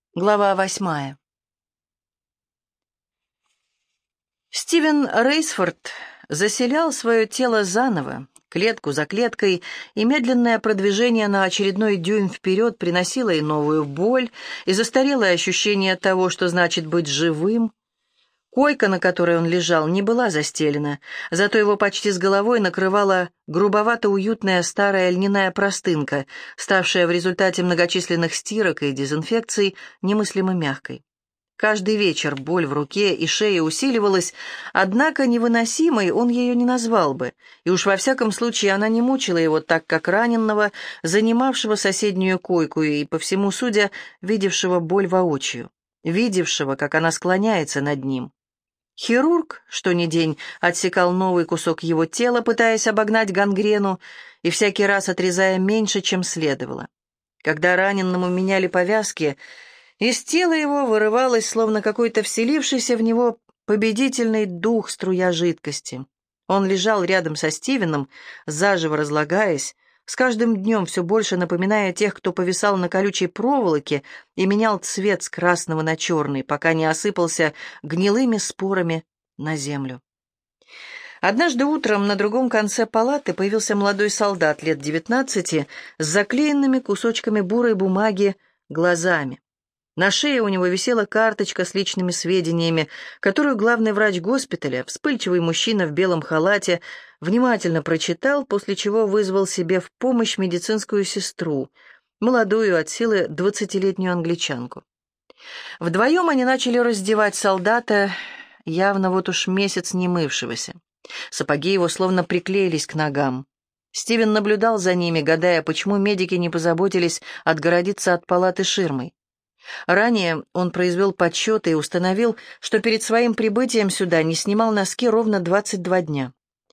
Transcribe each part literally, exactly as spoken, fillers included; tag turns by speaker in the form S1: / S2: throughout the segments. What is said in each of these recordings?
S1: Глава восьмая. Стивен Рейсфорд заселял свое тело заново, клетку за клеткой, и медленное продвижение на очередной дюйм вперед приносило и новую боль, и застарелое ощущение того, что значит быть живым. Койка, на которой он лежал, не была застелена, зато его почти с головой накрывала грубовато-уютная старая льняная простынка, ставшая в результате многочисленных стирок и дезинфекций немыслимо мягкой. Каждый вечер боль в руке и шее усиливалась, однако невыносимой он ее не назвал бы, и уж во всяком случае она не мучила его так, как раненого, занимавшего соседнюю койку и, по всему судя, видевшего боль воочию, видевшего, как она склоняется над ним. Хирург, что ни день, отсекал новый кусок его тела, пытаясь обогнать гангрену, и всякий раз отрезая меньше, чем следовало. Когда раненному меняли повязки, из тела его вырывалось, словно какой-то вселившийся в него победительный дух, струя жидкости. Он лежал рядом со Стивеном, заживо разлагаясь, с каждым днем все больше напоминая тех, кто повисал на колючей проволоке и менял цвет с красного на черный, пока не осыпался гнилыми спорами на землю. Однажды утром на другом конце палаты появился молодой солдат лет девятнадцати с заклеенными кусочками бурой бумаги глазами. На шее у него висела карточка с личными сведениями, которую главный врач госпиталя, вспыльчивый мужчина в белом халате, внимательно прочитал, после чего вызвал себе в помощь медицинскую сестру, молодую от силы двадцатилетнюю англичанку. Вдвоем они начали раздевать солдата, явно вот уж месяц не мывшегося. Сапоги его словно приклеились к ногам. Стивен наблюдал за ними, гадая, почему медики не позаботились отгородиться от палаты ширмой. Ранее он произвел подсчеты и установил, что перед своим прибытием сюда не снимал носки ровно двадцать два дня.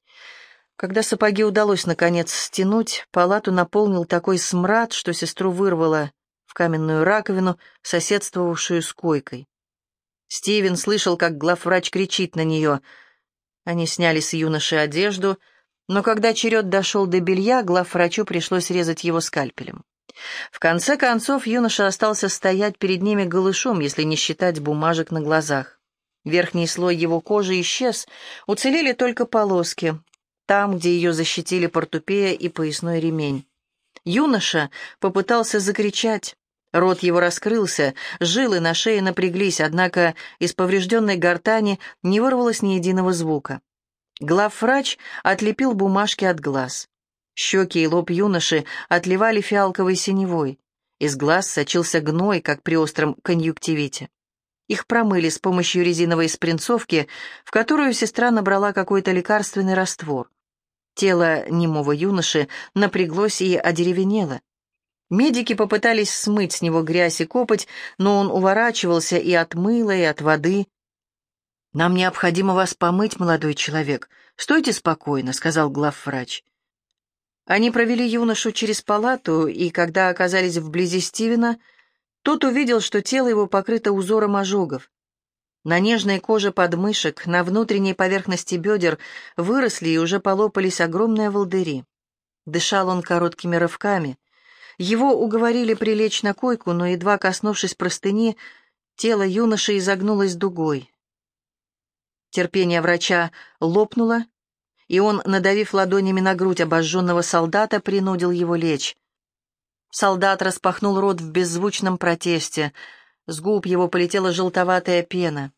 S1: Когда сапоги удалось наконец стянуть, палату наполнил такой смрад, что сестру вырвало в каменную раковину, соседствовавшую с койкой. Стивен слышал, как главврач кричит на нее. Они сняли с юноши одежду, но когда черед дошел до белья, главврачу пришлось резать его скальпелем. В конце концов, юноша остался стоять перед ними голышом, если не считать бумажек на глазах. Верхний слой его кожи исчез, уцелели только полоски, там, где ее защитили портупея и поясной ремень. Юноша попытался закричать. Рот его раскрылся, жилы на шее напряглись, однако из поврежденной гортани не вырвалось ни единого звука. Главврач отлепил бумажки от глаз. Щеки и лоб юноши отливали фиалковой синевой. Из глаз сочился гной, как при остром конъюнктивите. Их промыли с помощью резиновой спринцовки, в которую сестра набрала какой-то лекарственный раствор. Тело немого юноши напряглось и одеревенело. Медики попытались смыть с него грязь и копоть, но он уворачивался и от мыла, и от воды. «Нам необходимо вас помыть, молодой человек. Стойте спокойно», — сказал главврач. Они провели юношу через палату, и когда оказались вблизи Стивена, тот увидел, что тело его покрыто узором ожогов. На нежной коже подмышек, на внутренней поверхности бедер выросли и уже полопались огромные волдыри. Дышал он короткими рывками. Его уговорили прилечь на койку, но, едва коснувшись простыни, тело юноши изогнулось дугой. Терпение врача лопнуло, и он, надавив ладонями на грудь обожженного солдата, принудил его лечь. Солдат распахнул рот в беззвучном протесте. С губ его полетела желтоватая пена.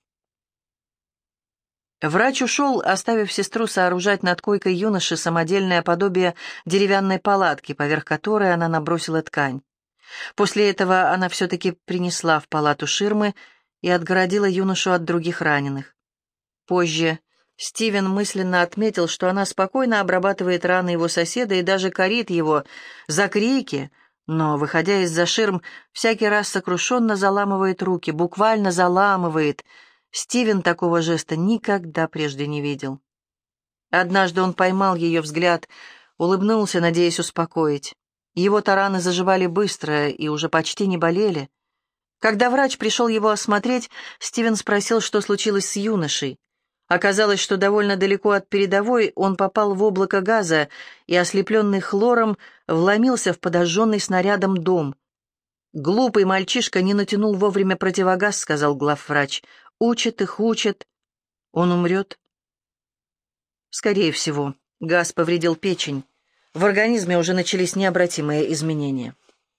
S1: Врач ушел, оставив сестру сооружать над койкой юноши самодельное подобие деревянной палатки, поверх которой она набросила ткань. После этого она все-таки принесла в палату ширмы и отгородила юношу от других раненых. Позже Стивен мысленно отметил, что она спокойно обрабатывает раны его соседа и даже корит его за крики, но, выходя из-за ширм, всякий раз сокрушенно заламывает руки, буквально заламывает. Стивен такого жеста никогда прежде не видел. Однажды он поймал ее взгляд, улыбнулся, надеясь успокоить. Его-то раны заживали быстро и уже почти не болели. Когда врач пришел его осмотреть, Стивен спросил, что случилось с юношей. Оказалось, что довольно далеко от передовой он попал в облако газа и, ослепленный хлором, вломился в подожженный снарядом дом. «Глупый мальчишка не натянул вовремя противогаз», — сказал главврач. «Учат их, учат. Он умрет?» «Скорее всего. Газ повредил печень. В организме уже начались необратимые изменения».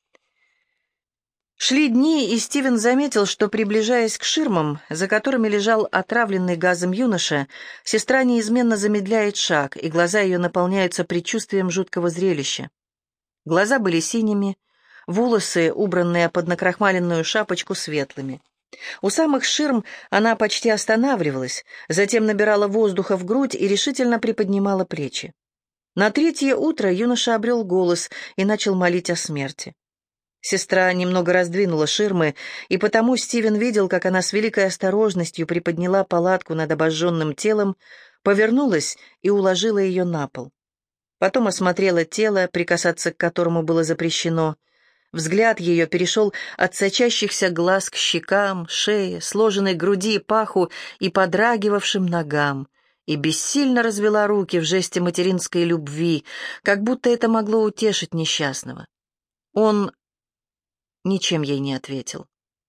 S1: Шли дни, и Стивен заметил, что, приближаясь к ширмам, за которыми лежал отравленный газом юноша, сестра неизменно замедляет шаг, и глаза ее наполняются предчувствием жуткого зрелища. Глаза были синими, волосы, убранные под накрахмаленную шапочку, светлыми. У самых ширм она почти останавливалась, затем набирала воздуха в грудь и решительно приподнимала плечи. На третье утро юноша обрел голос и начал молить о смерти. Сестра немного раздвинула ширмы, и потому Стивен видел, как она с великой осторожностью приподняла палатку над обожженным телом, повернулась и уложила ее на пол. Потом осмотрела тело, прикасаться к которому было запрещено. Взгляд ее перешел от сочащихся глаз к щекам, шее, сложенной груди, паху и подрагивавшим ногам, и бессильно развела руки в жесте материнской любви, как будто это могло утешить несчастного. Он ничем ей не ответил.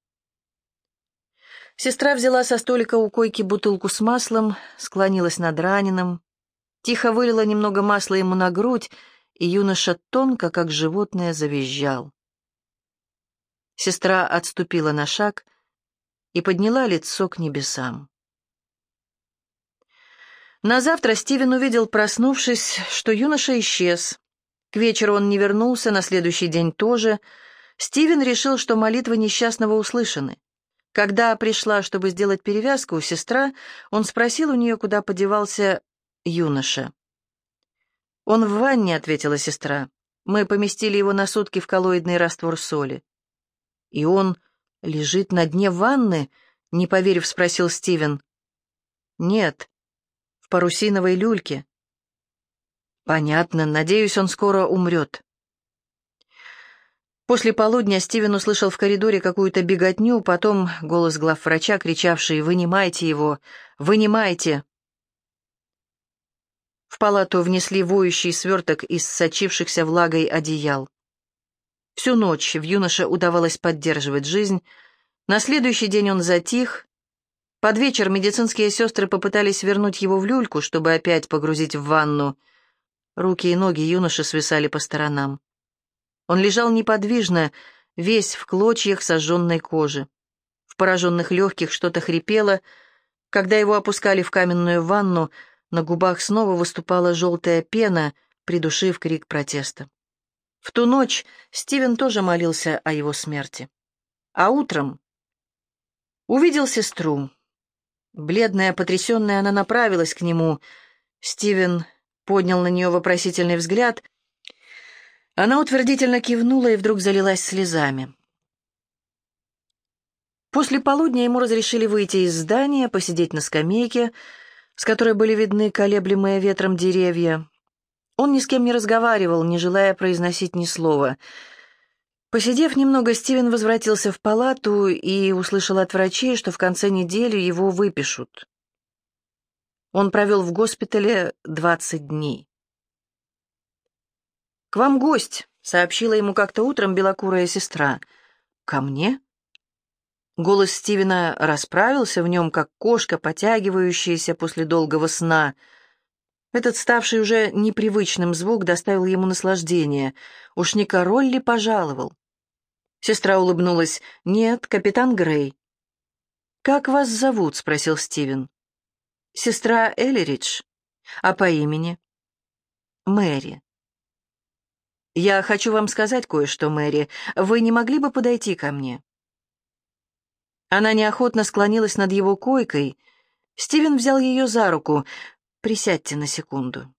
S1: Сестра взяла со столика у койки бутылку с маслом, склонилась над раненым, тихо вылила немного масла ему на грудь, и юноша тонко, как животное, завизжал. Сестра отступила на шаг и подняла лицо к небесам. На завтра Стивен увидел, проснувшись, что юноша исчез. К вечеру он не вернулся, на следующий день тоже. Стивен решил, что молитвы несчастного услышаны. Когда пришла, чтобы сделать перевязку, сестра, он спросил у нее, куда подевался юноша. «Он в ванне», — ответила сестра. «Мы поместили его на сутки в коллоидный раствор соли». «И он лежит на дне ванны?» — не поверив, спросил Стивен. «Нет, в парусиновой люльке». «Понятно. Надеюсь, он скоро умрет». После полудня Стивен услышал в коридоре какую-то беготню, потом голос главврача, кричавший «Вынимайте его! Вынимайте!». В палату внесли воющий сверток из сочившихся влагой одеял. Всю ночь в юноше удавалось поддерживать жизнь. На следующий день он затих. Под вечер медицинские сестры попытались вернуть его в люльку, чтобы опять погрузить в ванну. Руки и ноги юноши свисали по сторонам. Он лежал неподвижно, весь в клочьях сожженной кожи. В пораженных легких что-то хрипело. Когда его опускали в каменную ванну, на губах снова выступала желтая пена, придушив крик протеста. В ту ночь Стивен тоже молился о его смерти. А утром увидел сестру. Бледная, потрясенная, она направилась к нему. Стивен поднял на нее вопросительный взгляд. Она утвердительно кивнула и вдруг залилась слезами. После полудня ему разрешили выйти из здания, посидеть на скамейке, с которой были видны колеблемые ветром деревья. Он ни с кем не разговаривал, не желая произносить ни слова. Посидев немного, Стивен возвратился в палату и услышал от врачей, что в конце недели его выпишут. Он провел в госпитале двадцать дней. «К вам гость», — сообщила ему как-то утром белокурая сестра. «Ко мне?» Голос Стивена расправился в нем, как кошка, потягивающаяся после долгого сна. Этот, ставший уже непривычным звук, доставил ему наслаждение. Уж не король ли пожаловал? Сестра улыбнулась. «Нет, капитан Грей». «Как вас зовут?» — спросил Стивен. «Сестра Эллиридж. А по имени?» «Мэри». «Я хочу вам сказать кое-что, Мэри. Вы не могли бы подойти ко мне?» Она неохотно склонилась над его койкой. Стивен взял ее за руку. «Присядьте на секунду».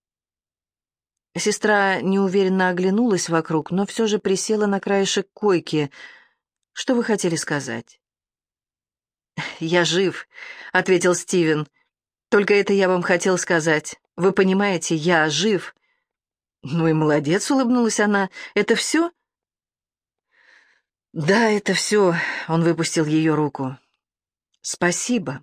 S1: Сестра неуверенно оглянулась вокруг, но все же присела на краешек койки. «Что вы хотели сказать?» «Я жив», — ответил Стивен. «Только это я вам хотел сказать. Вы понимаете, я жив». «Ну и молодец», — улыбнулась она. «Это все?» «Да, это все», — он выпустил ее руку. «Спасибо».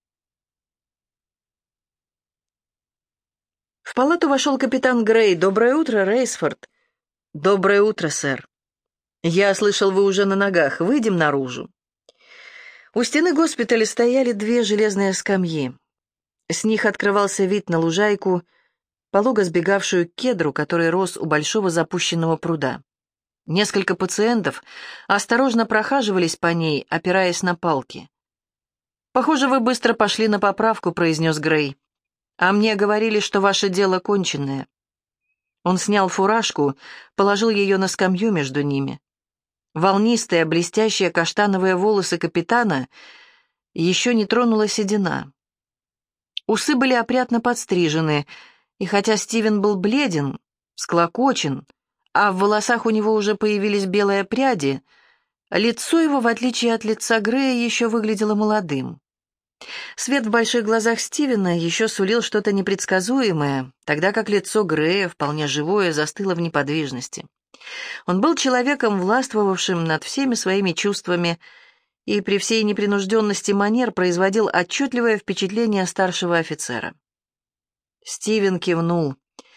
S1: В палату вошел капитан Грей. «Доброе утро, Рейсфорд». «Доброе утро, сэр». «Я слышал, вы уже на ногах. Выйдем наружу». У стены госпиталя стояли две железные скамьи. С них открывался вид на лужайку, полого сбегавшую к кедру, который рос у большого запущенного пруда. Несколько пациентов осторожно прохаживались по ней, опираясь на палки. «Похоже, вы быстро пошли на поправку», — произнес Грей. «А мне говорили, что ваше дело конченное». Он снял фуражку, положил ее на скамью между ними. Волнистые, блестящие каштановые волосы капитана еще не тронула седина. Усы были опрятно подстрижены, и хотя Стивен был бледен, склокочен, а в волосах у него уже появились белые пряди, лицо его, в отличие от лица Грея, еще выглядело молодым. Свет в больших глазах Стивена еще сулил что-то непредсказуемое, тогда как лицо Грея, вполне живое, застыло в неподвижности. Он был человеком, властвовавшим над всеми своими чувствами, и при всей непринужденности манер производил отчетливое впечатление старшего офицера. Стивен кивнул.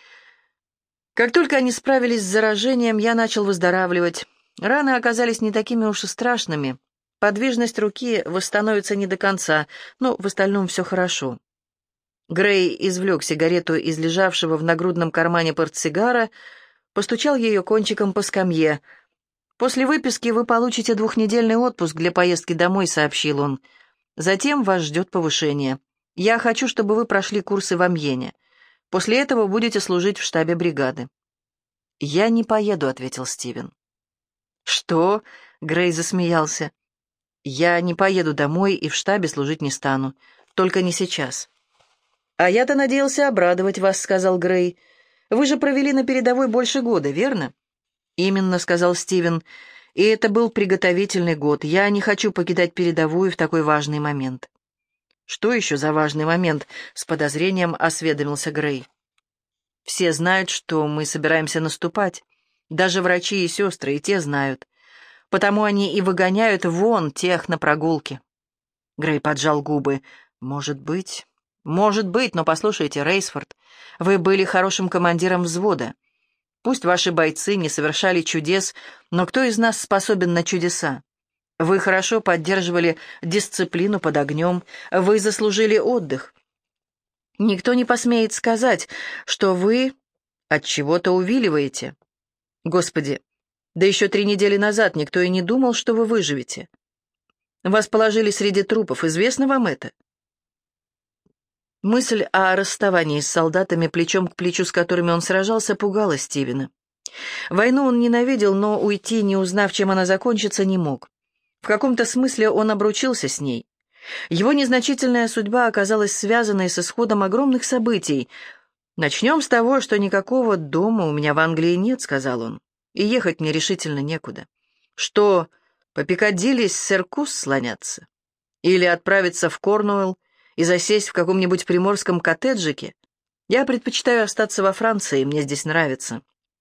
S1: «Как только они справились с заражением, я начал выздоравливать. Раны оказались не такими уж и страшными. Подвижность руки восстановится не до конца, но в остальном все хорошо». Грей извлек сигарету из лежавшего в нагрудном кармане портсигара, постучал ее кончиком по скамье. «После выписки вы получите двухнедельный отпуск для поездки домой», — сообщил он. «Затем вас ждет повышение. Я хочу, чтобы вы прошли курсы в Амьене. После этого будете служить в штабе бригады». «Я не поеду», — ответил Стивен. «Что?» — Грей засмеялся. «Я не поеду домой и в штабе служить не стану. Только не сейчас». «А я-то надеялся обрадовать вас», — сказал Грей. «Вы же провели на передовой больше года, верно?» «Именно», — сказал Стивен. «И это был приготовительный год. Я не хочу покидать передовую в такой важный момент». «Что еще за важный момент?» — с подозрением осведомился Грей. «Все знают, что мы собираемся наступать. Даже врачи и сестры, и те знают. Потому они и выгоняют вон тех на прогулке». Грей поджал губы. «Может быть, может быть, но послушайте, Рейсфорд, вы были хорошим командиром взвода. Пусть ваши бойцы не совершали чудес, но кто из нас способен на чудеса? Вы хорошо поддерживали дисциплину под огнем, вы заслужили отдых. Никто не посмеет сказать, что вы от чего-то увиливаете. Господи, да еще три недели назад никто и не думал, что вы выживете. Вас положили среди трупов, известно вам это?» Мысль о расставании с солдатами, плечом к плечу с которыми он сражался, пугала Стивена. Войну он ненавидел, но уйти, не узнав, чем она закончится, не мог. В каком-то смысле он обручился с ней. Его незначительная судьба оказалась связанной с исходом огромных событий. «Начнем с того, что никакого дома у меня в Англии нет», — сказал он, — «и ехать мне решительно некуда. Что, по Пикадилли с Серкус слоняться? Или отправиться в Корнуэлл и засесть в каком-нибудь приморском коттеджике? Я предпочитаю остаться во Франции, мне здесь нравится».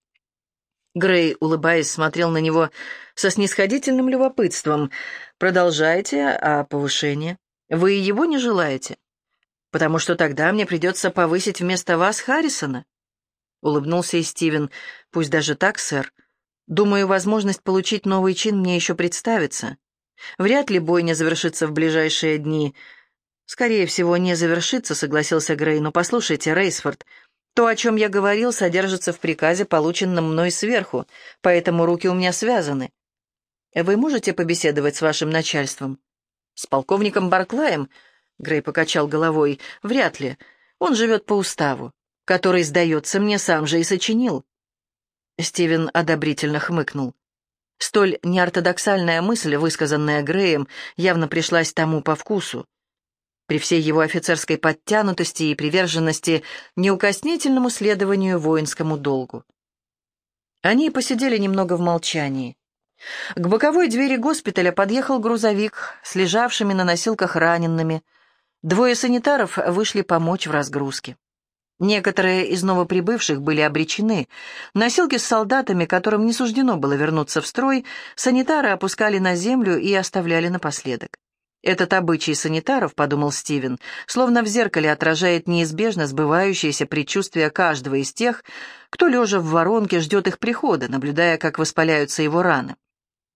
S1: Грей, улыбаясь, смотрел на него со снисходительным любопытством. «Продолжайте, а повышение? Вы его не желаете? Потому что тогда мне придется повысить вместо вас Харрисона». Улыбнулся и Стивен. «Пусть даже так, сэр. Думаю, возможность получить новый чин мне еще представится. Вряд ли бойня завершится в ближайшие дни». «Скорее всего, не завершится», — согласился Грей. «Но послушайте, Рейсфорд, то, о чем я говорил, содержится в приказе, полученном мной сверху, поэтому руки у меня связаны. Вы можете побеседовать с вашим начальством?» «С полковником Барклаем?» — Грей покачал головой. «Вряд ли. Он живет по уставу, который, сдается мне, сам же и сочинил». Стивен одобрительно хмыкнул. Столь неортодоксальная мысль, высказанная Греем, явно пришлась тому по вкусу. При всей его офицерской подтянутости и приверженности неукоснительному следованию воинскому долгу. Они посидели немного в молчании. К боковой двери госпиталя подъехал грузовик с лежавшими на носилках ранеными. Двое санитаров вышли помочь в разгрузке. Некоторые из новоприбывших были обречены. Носилки с солдатами, которым не суждено было вернуться в строй, санитары опускали на землю и оставляли напоследок. «Этот обычай санитаров, — подумал Стивен, — словно в зеркале отражает неизбежно сбывающееся предчувствие каждого из тех, кто, лежа в воронке, ждет их прихода, наблюдая, как воспаляются его раны.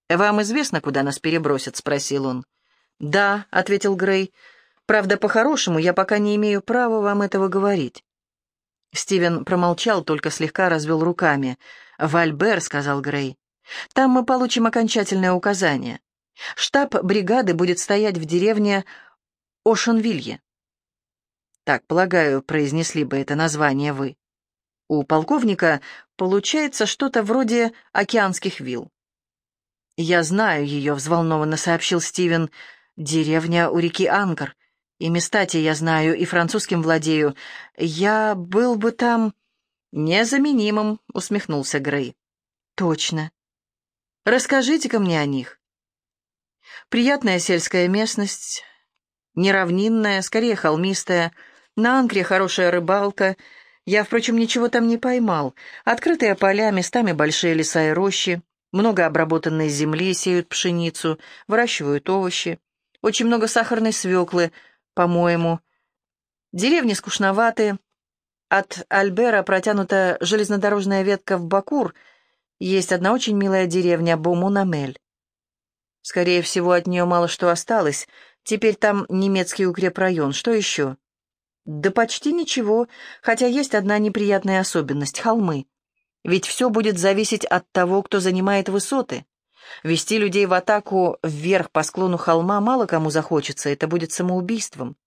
S1: «Вам известно, куда нас перебросят?» — спросил он. «Да», — ответил Грей. «Правда, по-хорошему, я пока не имею права вам этого говорить». Стивен промолчал, только слегка развел руками. «В Альбер», — сказал Грей. «Там мы получим окончательное указание. Штаб бригады будет стоять в деревне Ошенвилье». Так, полагаю, произнесли бы это название вы. У полковника получается что-то вроде океанских вилл. «Я знаю ее», — взволнованно сообщил Стивен. «Деревня у реки Анкар. И места те я знаю, и французским владею. Я был бы там...» «Незаменимым», — усмехнулся Грей. «Точно. Расскажите-ка мне о них». Приятная сельская местность, неравнинная, скорее холмистая. На Анкре хорошая рыбалка. Я, впрочем, ничего там не поймал. Открытые поля, местами большие леса и рощи. Много обработанной земли, сеют пшеницу, выращивают овощи. Очень много сахарной свеклы, по-моему. Деревни скучноватые. От Альбера протянута железнодорожная ветка в Бакур. Есть одна очень милая деревня Бомунамель. Скорее всего, от нее мало что осталось. Теперь там немецкий укрепрайон. Что еще? Да почти ничего, хотя есть одна неприятная особенность — холмы. Ведь все будет зависеть от того, кто занимает высоты. Вести людей в атаку вверх по склону холма мало кому захочется, это будет самоубийством.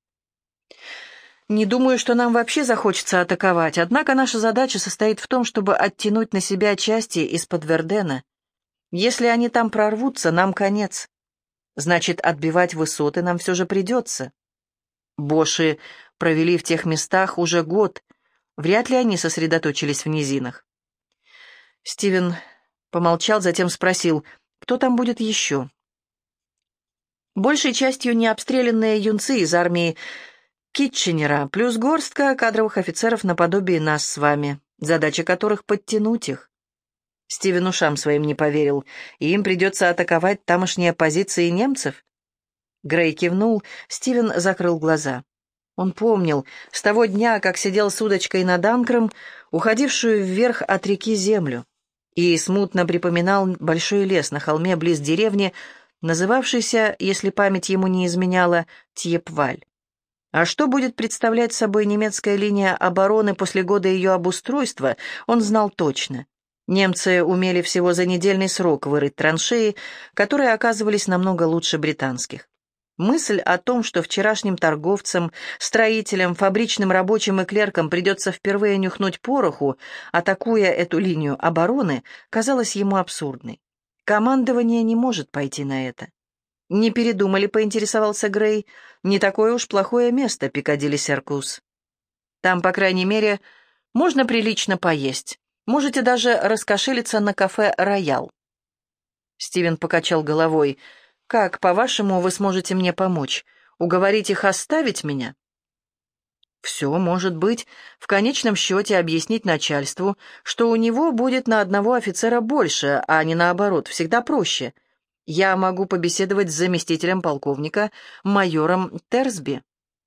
S1: Не думаю, что нам вообще захочется атаковать, однако наша задача состоит в том, чтобы оттянуть на себя части из-под Вердена. Если они там прорвутся, нам конец. Значит, отбивать высоты нам все же придется. Боши провели в тех местах уже год. Вряд ли они сосредоточились в низинах. Стивен помолчал, затем спросил, кто там будет еще. Большей частью необстрелянные юнцы из армии Китченера, плюс горстка кадровых офицеров наподобие нас с вами, задача которых — подтянуть их. Стивен ушам своим не поверил, и им придется атаковать тамошние позиции немцев? Грей кивнул, Стивен закрыл глаза. Он помнил, с того дня, как сидел с удочкой над Анкром, уходившую вверх от реки землю, и смутно припоминал большой лес на холме близ деревни, называвшийся, если память ему не изменяла, Тьепваль. А что будет представлять собой немецкая линия обороны после года ее обустройства, он знал точно. Немцы умели всего за недельный срок вырыть траншеи, которые оказывались намного лучше британских. Мысль о том, что вчерашним торговцам, строителям, фабричным рабочим и клеркам придется впервые нюхнуть пороху, атакуя эту линию обороны, казалась ему абсурдной. Командование не может пойти на это. «Не передумали», — поинтересовался Грей. «Не такое уж плохое место, Пикадилли-Серкус. Там, по крайней мере, можно прилично поесть. Можете даже раскошелиться на кафе «Роял». Стивен покачал головой. «Как, по-вашему, вы сможете мне помочь? Уговорить их оставить меня?» «Все может быть. В конечном счете объяснить начальству, что у него будет на одного офицера больше, а не наоборот, всегда проще. Я могу побеседовать с заместителем полковника, майором Терсби».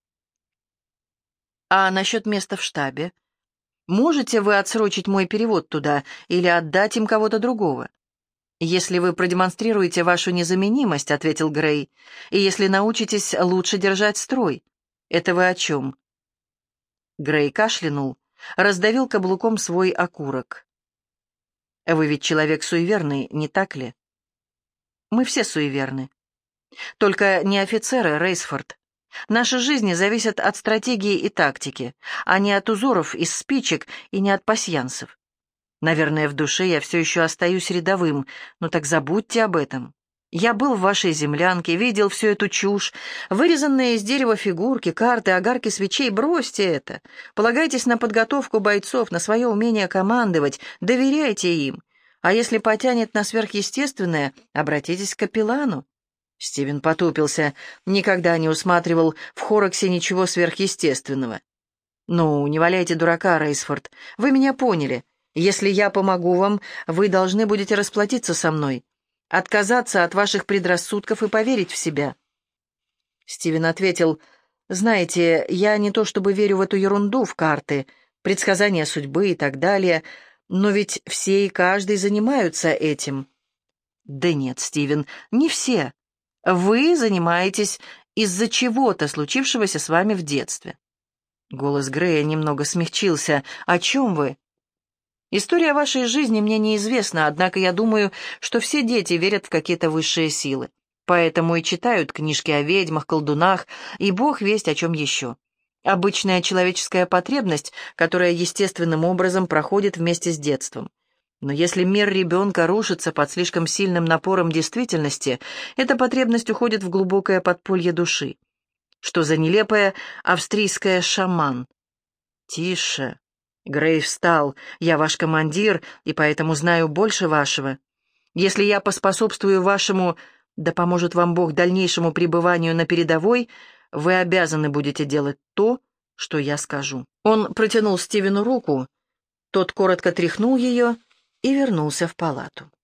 S1: «А насчет места в штабе? Можете вы отсрочить мой перевод туда или отдать им кого-то другого?» «Если вы продемонстрируете вашу незаменимость», — ответил Грей, «и если научитесь лучше держать строй». «Это вы о чем?» Грей кашлянул, раздавил каблуком свой окурок. «Вы ведь человек суеверный, не так ли?» «Мы все суеверны. Только не офицеры, Рейсфорд. Наши жизни зависят от стратегии и тактики, а не от узоров из спичек и не от пасьянсов. Наверное, в душе я все еще остаюсь рядовым, но так забудьте об этом. Я был в вашей землянке, видел всю эту чушь, вырезанные из дерева фигурки, карты, огарки свечей. Бросьте это. Полагайтесь на подготовку бойцов, на свое умение командовать, доверяйте им. А если потянет на сверхъестественное, обратитесь к капеллану». Стивен потупился, никогда не усматривал в Хорроксе ничего сверхъестественного. «Ну, не валяйте дурака, Рейсфорд, вы меня поняли. Если я помогу вам, вы должны будете расплатиться со мной, отказаться от ваших предрассудков и поверить в себя». Стивен ответил, «Знаете, я не то чтобы верю в эту ерунду, в карты, предсказания судьбы и так далее, но ведь все и каждый занимаются этим. Да нет, Стивен, не все. Вы занимаетесь из-за чего-то, случившегося с вами в детстве. Голос Грея немного смягчился. О чем вы? История вашей жизни мне неизвестна, однако я думаю, что все дети верят в какие-то высшие силы. Поэтому и читают книжки о ведьмах, колдунах и бог весть о чем еще. Обычная человеческая потребность, которая естественным образом проходит вместе с детством. Но если мир ребенка рушится под слишком сильным напором действительности, эта потребность уходит в глубокое подполье души. Что за нелепая австрийская шаман? Тише. Грей встал. Я ваш командир, и поэтому знаю больше вашего. Если я поспособствую вашему, да поможет вам Бог, дальнейшему пребыванию на передовой, вы обязаны будете делать то, что я скажу. Он протянул Стивену руку, тот коротко тряхнул ее и вернулся в палату.